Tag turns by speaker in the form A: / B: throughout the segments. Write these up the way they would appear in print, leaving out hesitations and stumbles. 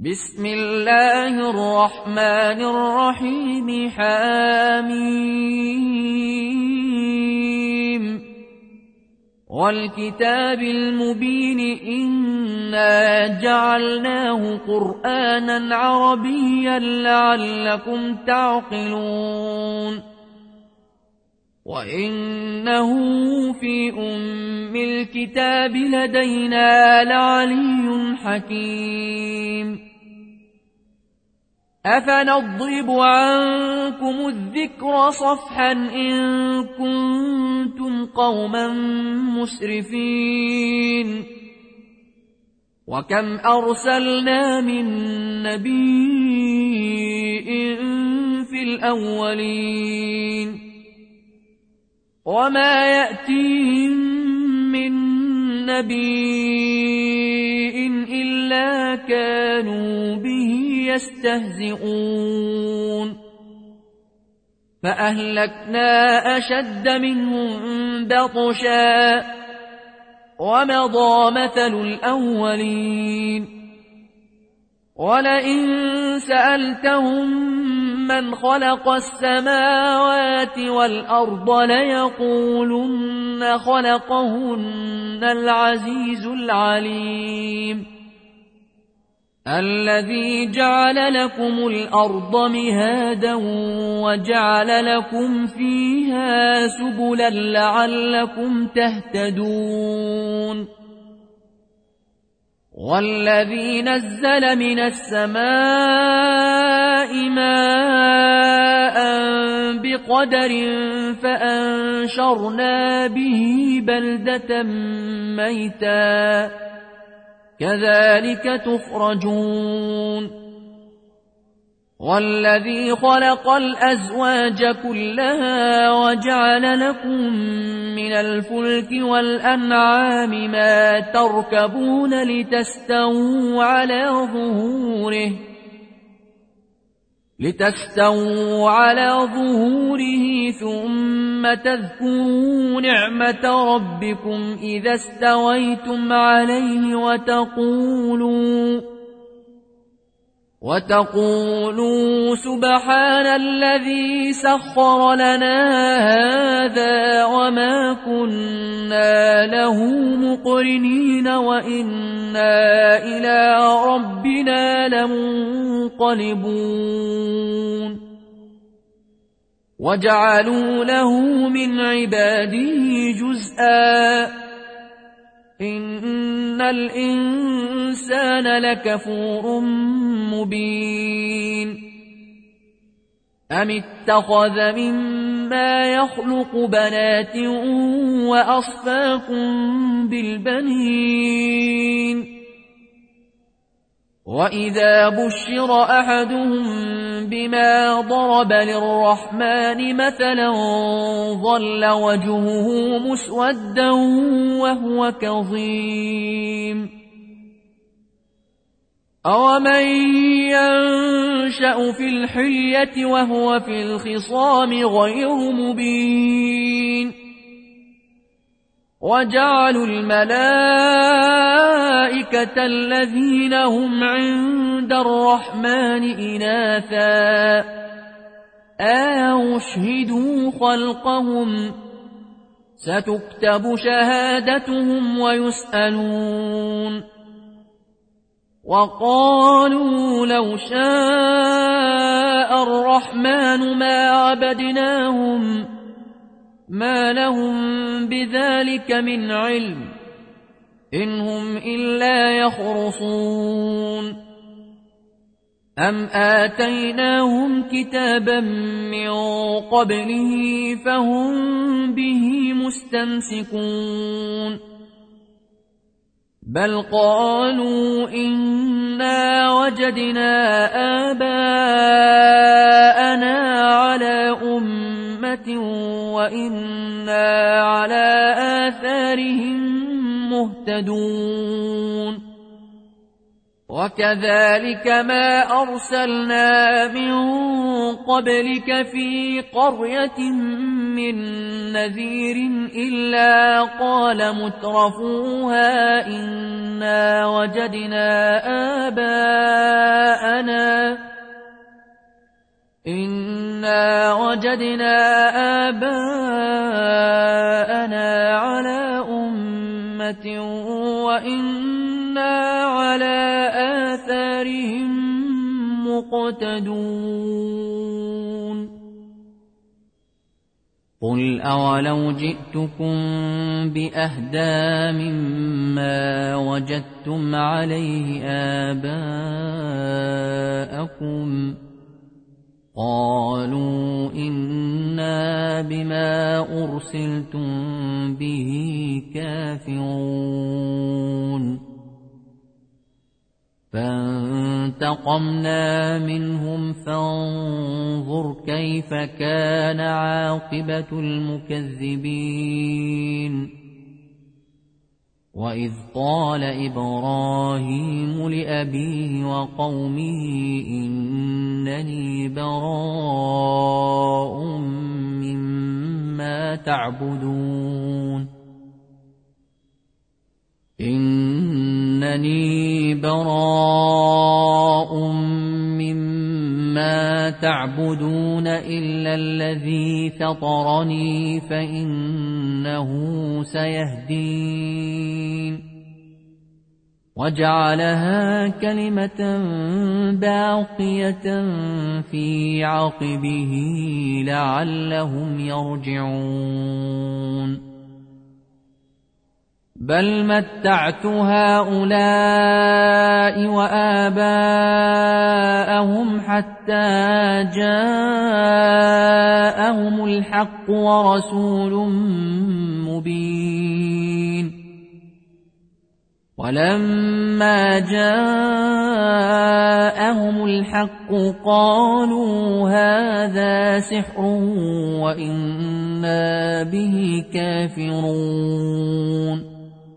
A: بسم الله الرحمن الرحيم حميم والكتاب المبين إنا جعلناه قرآنا عربيا لعلكم تعقلون وإنه في أم الكتاب لدينا لعلي حكيم أفنضرب عنكم الذكر صفحا إن كنتم قوما مسرفين وكم أرسلنا من نبي في الأولين وما يأتيهم من نبي إلا كانوا به يستهزئون فأهلكنا أشد منهم بطشا ومضى مثل الأولين ولئن سألتهم من خلق السماوات والأرض ليقولن خلقهن العزيز العليم الذي جعل لكم الأرض مهادا وجعل لكم فيها سبلا لعلكم تهتدون والذي نزل من السماء ماء بقدر فأنشرنا به بلدة ميتا كذلك تخرجون والذي خلق الأزواج كلها وجعل لكم من الفلك والأنعام ما تركبون لتستووا على ظهوره ثم تذكروا نعمة ربكم إذا استويتم عليه وتقولوا سبحان الذي سخر لنا هذا وما كنا له مقرنين وإنا إلى ربنا لمنقلبون وجعلوا له من عباده جزءا إن الإنسان لكفور مبين أم اتخذ مما يخلق بنات وأصفاكم بالبنين وإذا بشر أحدهم بما ضرب للرحمن مثلا ظل وجهه مسودا وهو كظيم أومن ينشأ في الحلية وهو في الخصام غير مبين وجعلوا الملائكة الذين هم عند الرحمن إناثا أشهدوا خلقهم ستكتب شهادتهم ويسألون وقالوا لو شاء الرحمن ما عبدناهم ما لهم بذلك من علم إن هم إلا يخرصون أم آتيناهم كتابا من قبله فهم به مستمسكون بل قالوا إنا وجدنا آباءنا على أمة وإنا على آثارهم مهتدون وكذلك ما أرسلنا من قبلك في قرية من نذير إلا قال مترفوها إنا وجدنا آباءنا إنا وجدنا آباءنا على أمة وإنا على آثارهم مقتدون قل أولو جئتكم بأهدى مما وجدتم عليه آباءكم قالوا إنا بما أرسلتم به كافرون فانتقمنا منهم فانظر كيف كان عاقبة المكذبين وإذ قال إبراهيم لأبيه وقومه إنني براء مما تعبدون إنني براء مما تعبدون إلا الذي فطرني فإنه سيهدين وجعلها كلمة باقية في عقبه لعلهم يرجعون بل متعت هؤلاء وآباءهم حتى جاءهم الحق ورسول مبين ولما جاءهم الحق قالوا هذا سحر وإنا به كافرون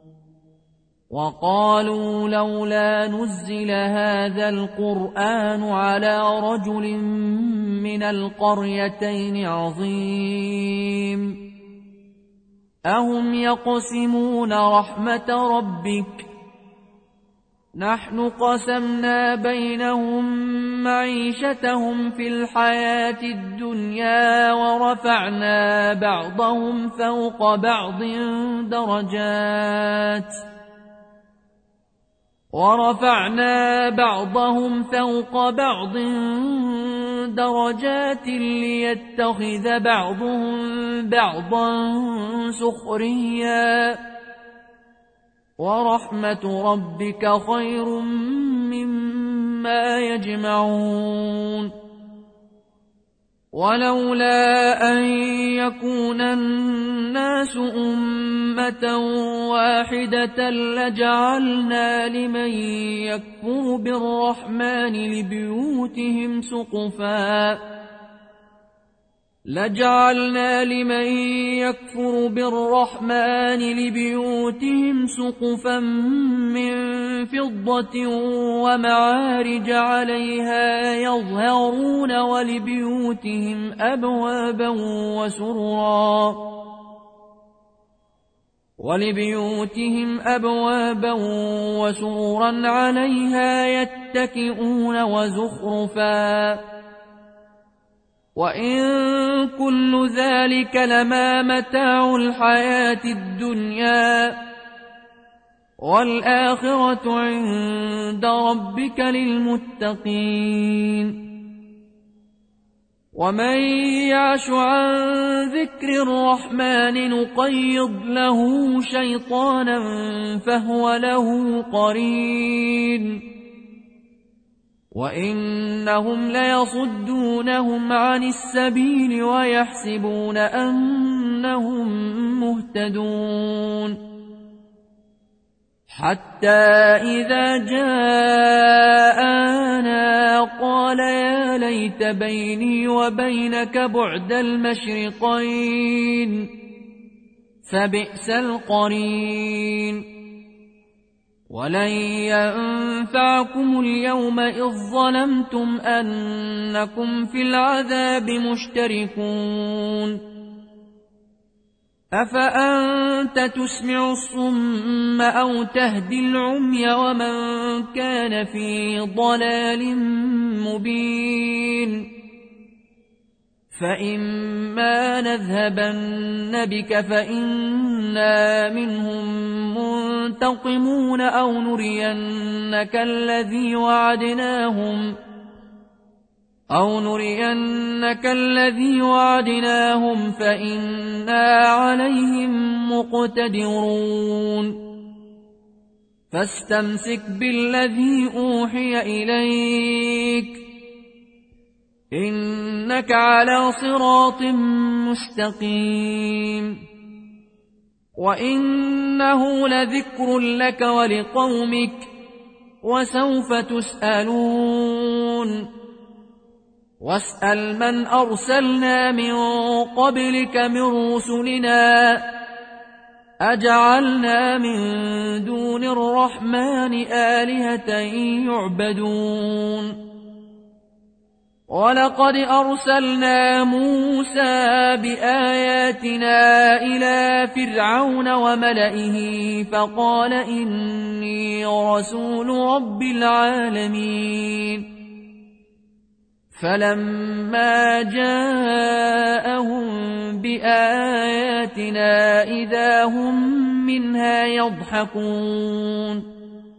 A: وقالوا لولا نزل هذا القرآن على رجل من القريتين عظيم أهم يقسمون رحمة ربك نحن قسمنا بينهم معيشتهم في الحياة الدنيا ورفعنا بعضهم فوق بعض درجات ليتخذ بعضهم بعضا سخريا ورحمة ربك خير مما يجمعون ولولا أن يكون الناس أمة واحدة لجعلنا لمن يكفر بالرحمن لبيوتهم سقفا من فضة ومعارج عليها يظهرون ولبيوتهم أبوابا وسررا عليها يتكئون وزخرفا وإن كل ذلك لما متاع الحياة الدنيا والآخرة عند ربك للمتقين ومن يعش عن ذكر الرحمن نقيض له شيطانا فهو له قرين وإنهم ليصدونهم عن السبيل ويحسبون أنهم مهتدون حتى إذا جاءنا قال يا ليت بيني وبينك بعد المشرقين فبئس القرين ولن ينفعكم اليوم إذ ظلمتم أنكم في العذاب مشتركون أفأنت تسمع الصم أو تهدي العمي ومن كان في ضلال مبين فإما نذهبن بك فإنا منهم منتقمون أو نرينك الذي وعدناهم فإنا عليهم مقتدرون فاستمسك بالذي أوحي إليك إنك على صراط مستقيم وإنه لذكر لك ولقومك وسوف تسألون واسأل من أرسلنا من قبلك من رسلنا أجعلنا من دون الرحمن آلهة يعبدون ولقد أرسلنا موسى بآياتنا إلى فرعون وملئه فقال إني رسول رب العالمين فلما جاءهم بآياتنا إذا هم منها يضحكون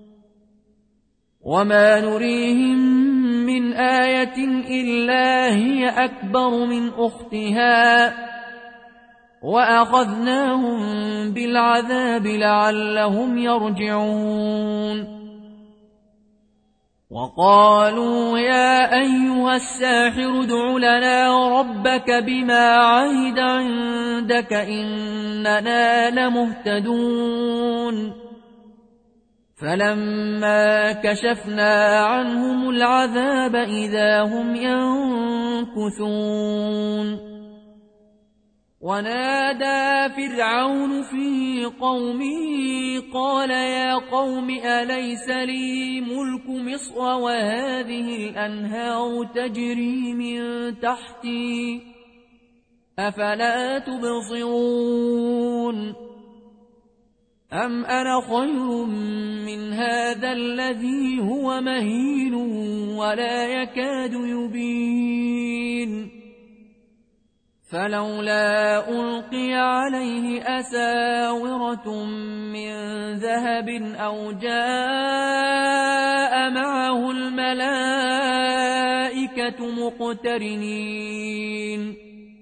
A: وما نريهم من آية إلا هي أكبر من أختها وأخذناهم بالعذاب لعلهم يرجعون وقالوا يا أيها الساحر ادع لنا ربك بما عهد عندك إننا لمهتدون فلما كشفنا عنهم العذاب إذا هم ينكثون ونادى فرعون في قومه قال يا قوم أليس لي ملك مصر وهذه الأنهار تجري من تحتي أفلا تبصرون أم أنا خير من هذا الذي هو مهين ولا يكاد يبين فلولا ألقي عليه أساورة من ذهب أو جاء معه الملائكة مقترنين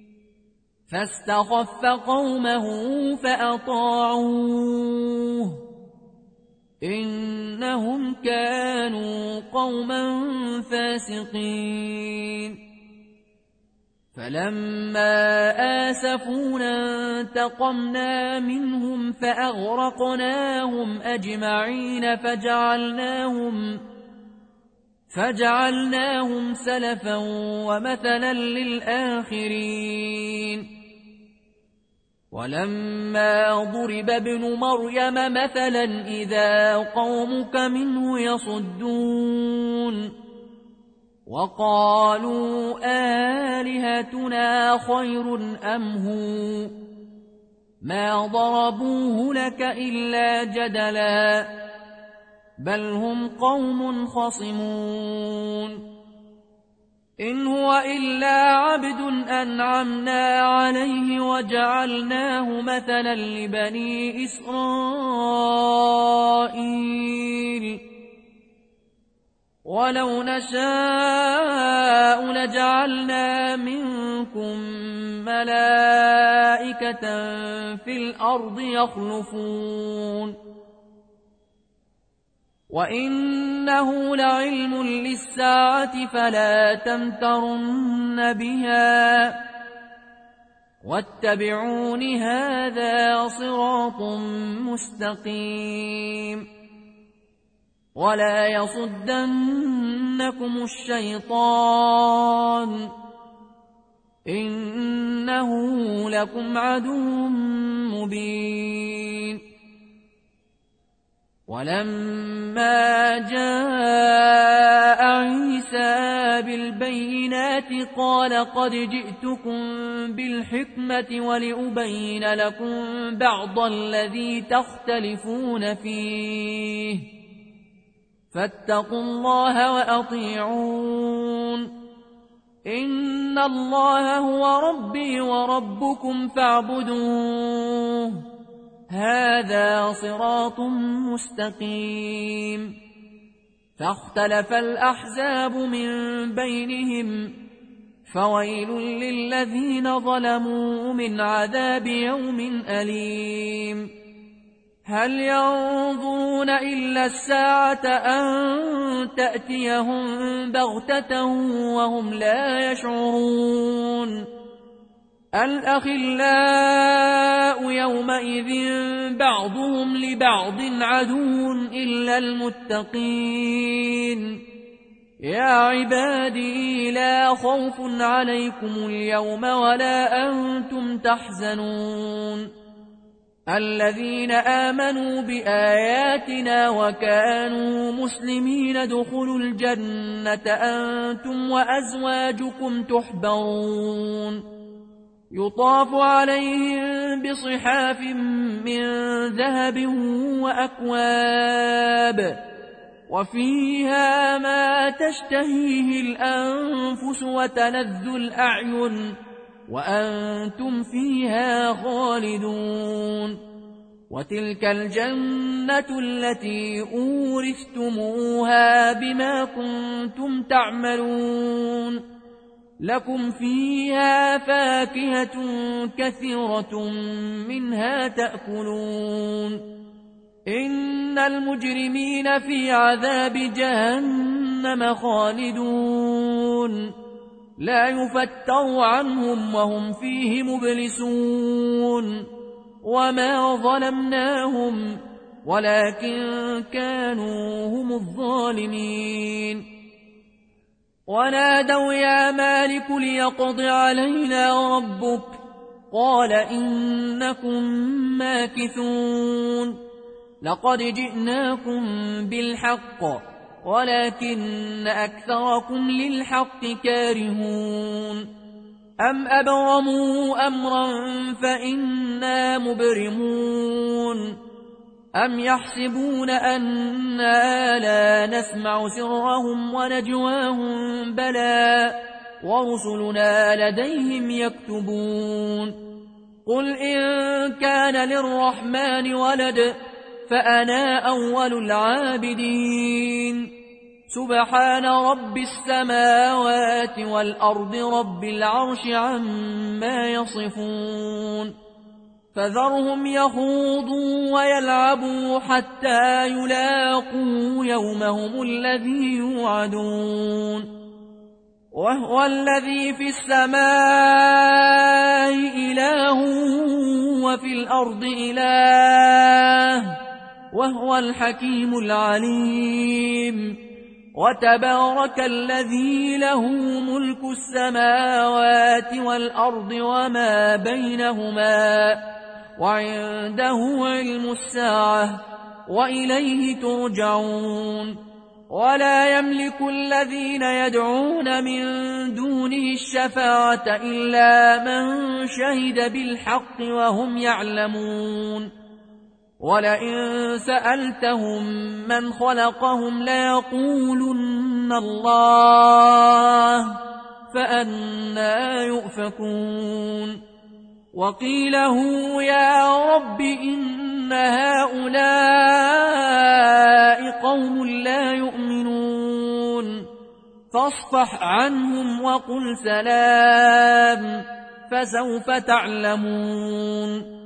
A: فاستخف قومه فأطاعوه إنهم كانوا قوما فاسقين فلما آسفونا انتقمنا منهم فأغرقناهم أجمعين فجعلناهم سلفا ومثلا للآخرين ولما ضرب ابن مريم مثلا إذا قومك منه يصدون وقالوا آلهتنا خير أم هو ما ضربوه لك إلا جدلا بل هم قوم خصمون إن هو إلا عبد أنعمنا عليه وجعلناه مثلا لبني إسرائيل ولو نشاء لجعلنا منكم ملائكة في الأرض يخلفون وإنه لعلم للساعة فلا تمترن بها واتبعون هذا صراط مستقيم ولا يصدنكم الشيطان إنه لكم عدو مبين ولما جاء عيسى بالبينات قال قد جئتكم بالحكمة ولأبين لكم بعض الذي تختلفون فيه فاتقوا الله وأطيعون إن الله هو ربي وربكم فاعبدوه هذا صراط مستقيم فاختلف الأحزاب من بينهم فويل للذين ظلموا من عذاب يوم أليم هل ينظرون إلا الساعة أن تأتيهم بغتة وهم لا يشعرون الأخلاء يومئذ بعضهم لبعض عدو إلا المتقين يا عبادي لا خوف عليكم اليوم ولا أنتم تحزنون الذين آمنوا بآياتنا وكانوا مسلمين ادخلوا الجنة أنتم وأزواجكم تحبرون يطاف عليهم بصحاف من ذهب وأكواب وفيها ما تشتهيه الأنفس وتلذ الأعين وأنتم فيها خالدون وتلك الجنة التي أورثتموها بما كنتم تعملون لكم فيها فاكهة كثيرة منها تأكلون إن المجرمين في عذاب جهنم خالدون لا يفتر عنهم وهم فيه مبلسون وما ظلمناهم ولكن كانوا هم الظالمين ونادوا يا مالك ليقض علينا ربك قال إنكم ماكثون لقد جئناكم بالحق ولكن أكثركم للحق كارهون أم أبرموا أمرا فإنا مبرمون أم يحسبون أننا لا نسمع سرهم ونجواهم بلى ورسلنا لديهم يكتبون قل إن كان للرحمن ولد فأنا أول العابدين سبحان رب السماوات والأرض رب العرش عما يصفون فذرهم يخوضوا ويلعبوا حتى يلاقوا يومهم الذي يوعدون وهو الذي في السماء إله وفي الأرض إله وهو الحكيم العليم وتبارك الذي له ملك السماوات والأرض وما بينهما وعنده علم الساعة وإليه ترجعون ولا يملك الذين يدعون من دونه الشفاعة إلا من شهد بالحق وهم يعلمون ولئن سألتهم من خلقهم ليقولن الله فأنى يؤفكون وقيله يا رب إن هؤلاء قوم لا يؤمنون فاصفح عنهم وقل سلام فسوف تعلمون